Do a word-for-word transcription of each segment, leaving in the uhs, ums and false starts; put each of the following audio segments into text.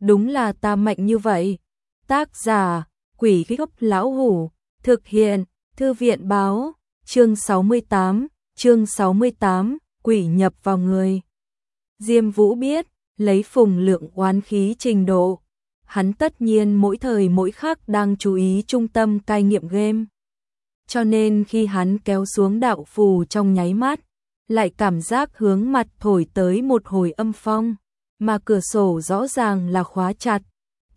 đúng là ta mạnh như vậy. Tác giả, Quỷ Gốc Lão Hủ, thực hiện, Thư viện báo, chương sáu mươi tám, chương sáu mươi tám, quỷ nhập vào người. Diêm Vũ biết, lấy Phùng Lượng oán khí trình độ, hắn tất nhiên mỗi thời mỗi khắc đang chú ý trung tâm cai nghiện game. Cho nên khi hắn kéo xuống đạo phù trong nháy mắt, lại cảm giác hướng mặt thổi tới một hồi âm phong, mà cửa sổ rõ ràng là khóa chặt. T.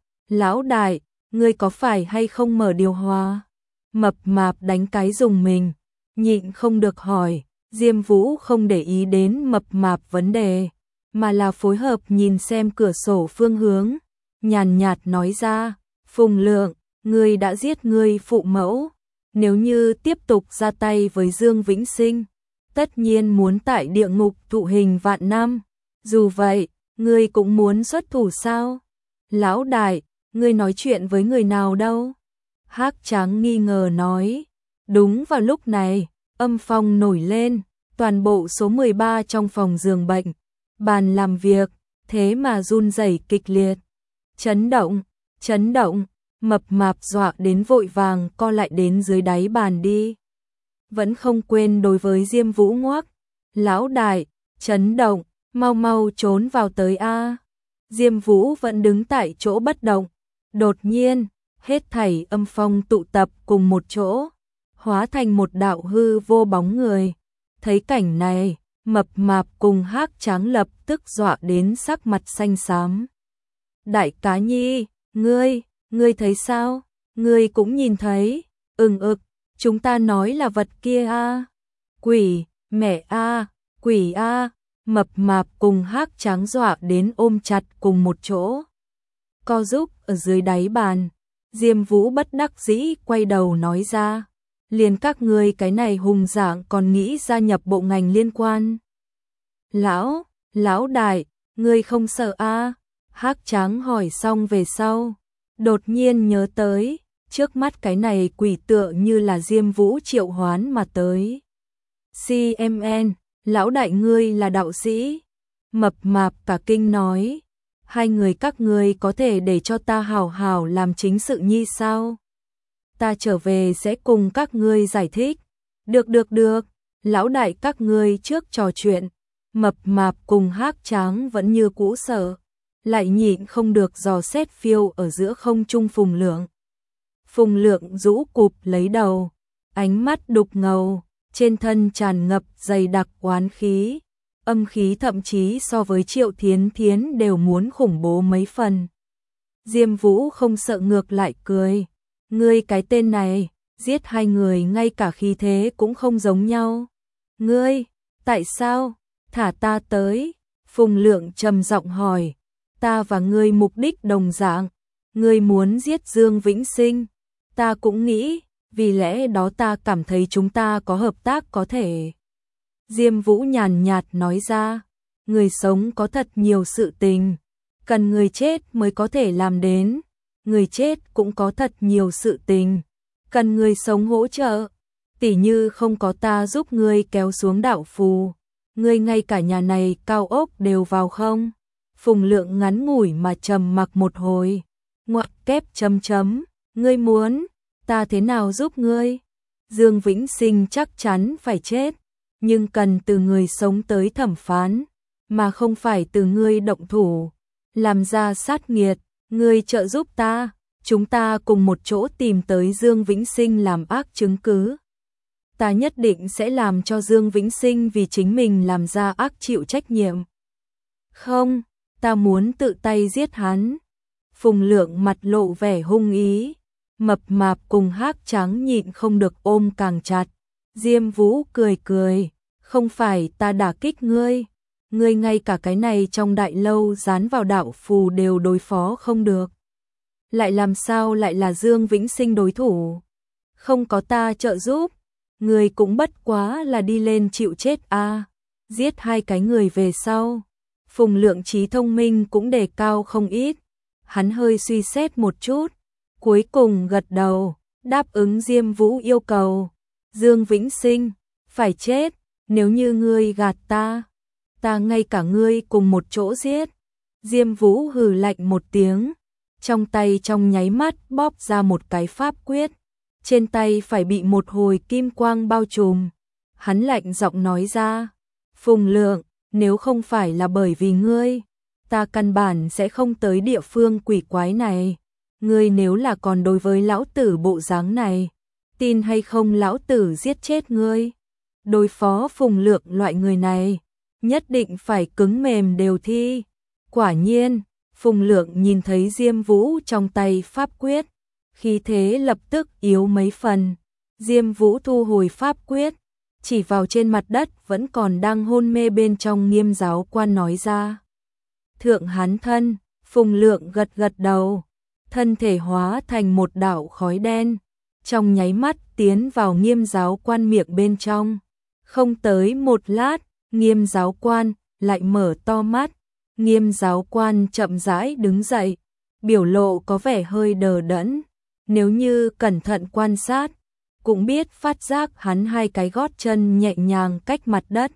Lão đại, ngươi có phải hay không mở điều hòa? Mập mạp đánh cái dùng mình, nhịn không được hỏi. Diêm Vũ không để ý đến mập mạp vấn đề, mà là phối hợp nhìn xem cửa sổ phương hướng, nhàn nhạt nói ra, Phùng Lượng, ngươi đã giết ngươi phụ mẫu, nếu như tiếp tục ra tay với Dương Vĩnh Sinh, tất nhiên muốn tại địa ngục thụ hình vạn năm, dù vậy, ngươi cũng muốn xuất thủ sao? Lão đại, ngươi nói chuyện với người nào đâu? Hắc Tráng nghi ngờ nói. Đúng vào lúc này, âm phong nổi lên, toàn bộ số mười ba trong phòng giường bệnh, bàn làm việc, thế mà run rẩy kịch liệt. Chấn động, chấn động, mập mạp dọa đến vội vàng co lại đến dưới đáy bàn đi. Vẫn không quên đối với Diêm Vũ ngoác, lão đại, chấn động, mau mau trốn vào tới a. Diêm Vũ vẫn đứng tại chỗ bất động, đột nhiên, hết thảy âm phong tụ tập cùng một chỗ, hóa thành một đạo hư vô bóng người. Thấy cảnh này, mập mạp cùng Hắc Tráng lập tức dọa đến sắc mặt xanh xám. Đại cá nhi, ngươi, ngươi thấy sao? Ngươi cũng nhìn thấy, ừng ực, chúng ta nói là vật kia a. Quỷ, mẹ a, quỷ a, mập mạp cùng Hắc Tráng dọa đến ôm chặt cùng một chỗ. Co giúp ở dưới đáy bàn, Diêm Vũ bất đắc dĩ quay đầu nói ra, liền các ngươi cái này hùng dạng còn nghĩ gia nhập bộ ngành liên quan. Lão, lão đại, ngươi không sợ a? Hắc Tráng hỏi xong về sau, đột nhiên nhớ tới, trước mắt cái này quỷ tựa như là Diêm Vũ triệu hoán mà tới. xê em en, lão đại ngươi là đạo sĩ. Mập mạp cả kinh nói, hai người các ngươi có thể để cho ta hảo hảo làm chính sự nhi sao? Ta trở về sẽ cùng các ngươi giải thích. Được được được, lão đại các ngươi trước trò chuyện. Mập mạp cùng Hắc Tráng vẫn như cũ sợ, lại nhịn không được dò xét phiêu ở giữa không trung Phùng Lượng. Phùng Lượng rũ cụp lấy đầu, ánh mắt đục ngầu, trên thân tràn ngập dày đặc oán khí, âm khí thậm chí so với Triệu Thiến Thiến đều muốn khủng bố mấy phần. Diêm Vũ không sợ ngược lại cười, ngươi cái tên này, giết hai người ngay cả khí thế cũng không giống nhau. Ngươi, tại sao? Thả ta tới. Phùng Lượng trầm giọng hỏi, ta và ngươi mục đích đồng dạng, ngươi muốn giết Dương Vĩnh Sinh, ta cũng nghĩ, vì lẽ đó ta cảm thấy chúng ta có hợp tác có thể. Diêm Vũ nhàn nhạt nói ra, người sống có thật nhiều sự tình, cần người chết mới có thể làm đến, người chết cũng có thật nhiều sự tình, cần người sống hỗ trợ, tỉ như không có ta giúp ngươi kéo xuống đạo phù, ngươi ngay cả nhà này cao ốc đều vào không? Phùng Lượng ngắn ngủi mà trầm mặc một hồi, ngoặc kép chấm chấm, ngươi muốn, ta thế nào giúp ngươi? Dương Vĩnh Sinh chắc chắn phải chết, nhưng cần từ người sống tới thẩm phán, mà không phải từ ngươi động thủ, làm ra sát nghiệt, ngươi trợ giúp ta, chúng ta cùng một chỗ tìm tới Dương Vĩnh Sinh làm ác chứng cứ. Ta nhất định sẽ làm cho Dương Vĩnh Sinh vì chính mình làm ra ác chịu trách nhiệm. Không, ta muốn tự tay giết hắn. Phùng Lượng mặt lộ vẻ hung ý, mập mạp cùng Hắc Tráng nhịn không được ôm càng chặt. Diêm Vũ cười cười, không phải ta đả kích ngươi, ngươi ngay cả cái này trong đại lâu dán vào đạo phù đều đối phó không được. Lại làm sao lại là Dương Vĩnh Sinh đối thủ? Không có ta trợ giúp, ngươi cũng bất quá là đi lên chịu chết a. À. Giết hai cái người về sau, Phùng Lượng trí thông minh cũng đề cao không ít. Hắn hơi suy xét một chút, cuối cùng gật đầu, đáp ứng Diêm Vũ yêu cầu. Dương Vĩnh Sinh, phải chết, nếu như ngươi gạt ta, ta ngay cả ngươi cùng một chỗ giết. Diêm Vũ hừ lạnh một tiếng, trong tay trong nháy mắt bóp ra một cái pháp quyết, trên tay phải bị một hồi kim quang bao trùm. Hắn lạnh giọng nói ra, Phùng Lượng, nếu không phải là bởi vì ngươi, ta căn bản sẽ không tới địa phương quỷ quái này. Ngươi nếu là còn đối với lão tử bộ dáng này, tin hay không lão tử giết chết ngươi. Đối phó Phùng Lượng loại người này, nhất định phải cứng mềm đều thi. Quả nhiên, Phùng Lượng nhìn thấy Diêm Vũ trong tay pháp quyết, khí thế lập tức yếu mấy phần. Diêm Vũ thu hồi pháp quyết, chỉ vào trên mặt đất vẫn còn đang hôn mê bên trong Nghiêm giáo quan nói ra. Thượng Hán thân. Phùng Lượng gật gật đầu, thân thể hóa thành một đạo khói đen, trong nháy mắt tiến vào Nghiêm giáo quan miệng bên trong. Không tới một lát, Nghiêm giáo quan lại mở to mắt. Nghiêm giáo quan chậm rãi đứng dậy, biểu lộ có vẻ hơi đờ đẫn. Nếu như cẩn thận quan sát, cũng biết phát giác hắn hai cái gót chân nhẹ nhàng cách mặt đất.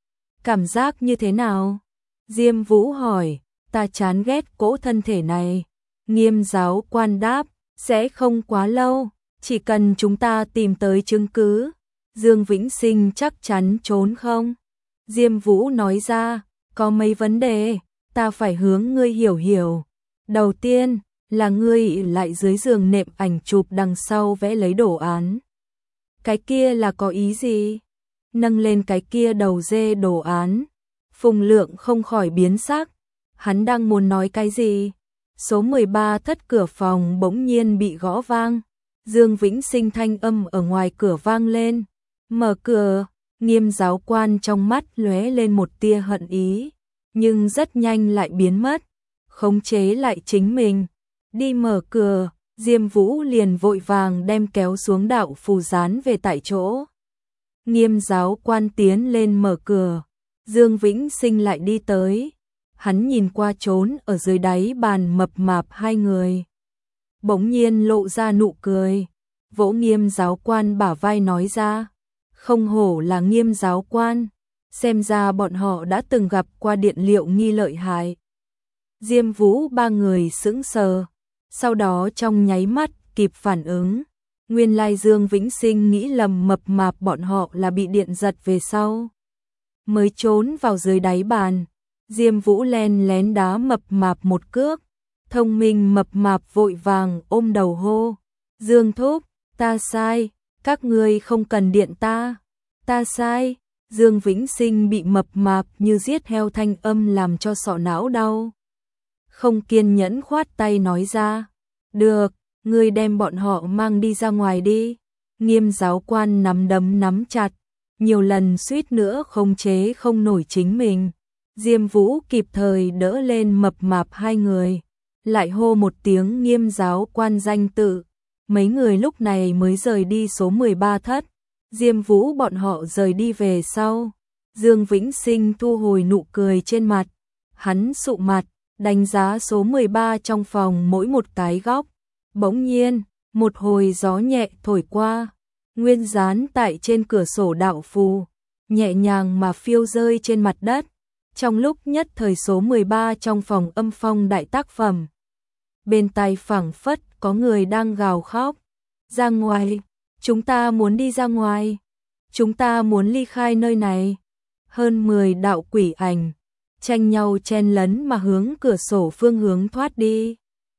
Cảm giác như thế nào? Diêm Vũ hỏi. Ta chán ghét cỗ thân thể này. Nghiêm giáo quan đáp, sẽ không quá lâu, chỉ cần chúng ta tìm tới chứng cứ. Dương Vĩnh Sinh chắc chắn trốn không? Diêm Vũ nói ra, có mấy vấn đề, ta phải hướng ngươi hiểu hiểu. Đầu tiên, là ngươi lại dưới giường nệm ảnh chụp đằng sau vẽ lấy đồ án. Cái kia là có ý gì? Nâng lên cái kia đầu dê đồ án. Phùng Lượng không khỏi biến sắc. Hắn đang muốn nói cái gì? Số mười ba thất cửa phòng bỗng nhiên bị gõ vang. Dương Vĩnh Sinh thanh âm ở ngoài cửa vang lên. Mở cửa. Nghiêm giáo quan trong mắt lóe lên một tia hận ý, nhưng rất nhanh lại biến mất. Khống chế lại chính mình. Đi mở cửa. Diêm Vũ liền vội vàng đem kéo xuống đạo phù dán về tại chỗ. Nghiêm giáo quan tiến lên mở cửa. Dương Vĩnh Sinh lại đi tới. Hắn nhìn qua trốn ở dưới đáy bàn mập mạp hai người. Bỗng nhiên lộ ra nụ cười. Vỗ Nghiêm giáo quan bả vai nói ra. Không hổ là Nghiêm giáo quan. Xem ra bọn họ đã từng gặp qua điện liệu nghi lợi hại. Diêm Vũ ba người sững sờ. Sau đó trong nháy mắt kịp phản ứng. Nguyên lai Dương Vĩnh Sinh nghĩ lầm mập mạp bọn họ là bị điện giật về sau, mới trốn vào dưới đáy bàn. Diêm Vũ len lén đá mập mạp một cước. Thông minh mập mạp vội vàng ôm đầu hô. Dương thúc, ta sai, các ngươi không cần điện ta. Ta sai. Dương Vĩnh Sinh bị mập mạp như giết heo thanh âm làm cho sọ não đau. Không kiên nhẫn khoát tay nói ra. Được, ngươi đem bọn họ mang đi ra ngoài đi. Nghiêm giáo quan nắm đấm nắm chặt, nhiều lần suýt nữa không chế không nổi chính mình. Diêm Vũ kịp thời đỡ lên mập mạp hai người, lại hô một tiếng Nghiêm giáo quan danh tự. Mấy người lúc này mới rời đi số mười ba thất. Diêm Vũ bọn họ rời đi về sau. Dương Vĩnh Sinh thu hồi nụ cười trên mặt. Hắn sụ mặt, đánh giá số mười ba trong phòng mỗi một cái góc. Bỗng nhiên, một hồi gió nhẹ thổi qua. Nguyên dán tại trên cửa sổ đạo phù, nhẹ nhàng mà phiêu rơi trên mặt đất. Trong lúc nhất thời số mười ba trong phòng âm phong đại tác phẩm. Bên tai phảng phất có người đang gào khóc. Ra ngoài, chúng ta muốn đi ra ngoài. Chúng ta muốn ly khai nơi này. Hơn mười đạo quỷ ảnh, tranh nhau chen lấn mà hướng cửa sổ phương hướng thoát đi.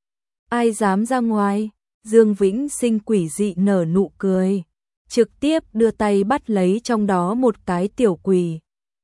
Ai dám ra ngoài? Dương Vĩnh Sinh quỷ dị nở nụ cười, trực tiếp đưa tay bắt lấy trong đó một cái tiểu quỷ.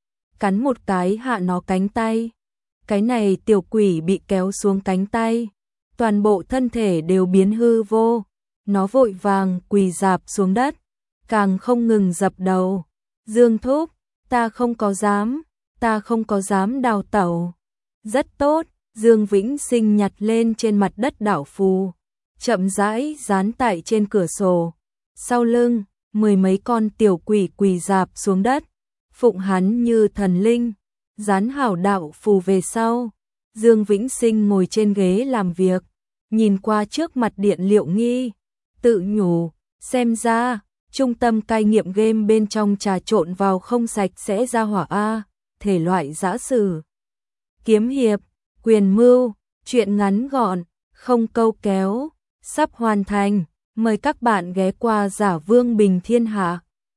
Cắn một cái hạ nó cánh tay. Cái này tiểu quỷ bị kéo xuống cánh tay, toàn bộ thân thể đều biến hư vô. Nó vội vàng quỳ rạp xuống đất, càng không ngừng dập đầu. Dương thúc, ta không có dám, ta không có dám đào tẩu. Rất tốt. Dương Vĩnh Sinh nhặt lên trên mặt đất đạo phù, chậm rãi dán tại trên cửa sổ. Sau lưng, mười mấy con tiểu quỷ quỳ rạp xuống đất, phụng hắn như thần linh. Dán hảo đạo phù về sau, Dương Vĩnh Sinh ngồi trên ghế làm việc, nhìn qua trước mặt điện liệu nghi, tự nhủ, xem ra, trung tâm cai nghiệm game bên trong trà trộn vào không sạch sẽ ra hỏa A, thể loại giã sử, kiếm hiệp. Quyền mưu, chuyện ngắn gọn, không câu kéo, sắp hoàn thành. Mời các bạn ghé qua Giả Vương Bình Thiên Hạ.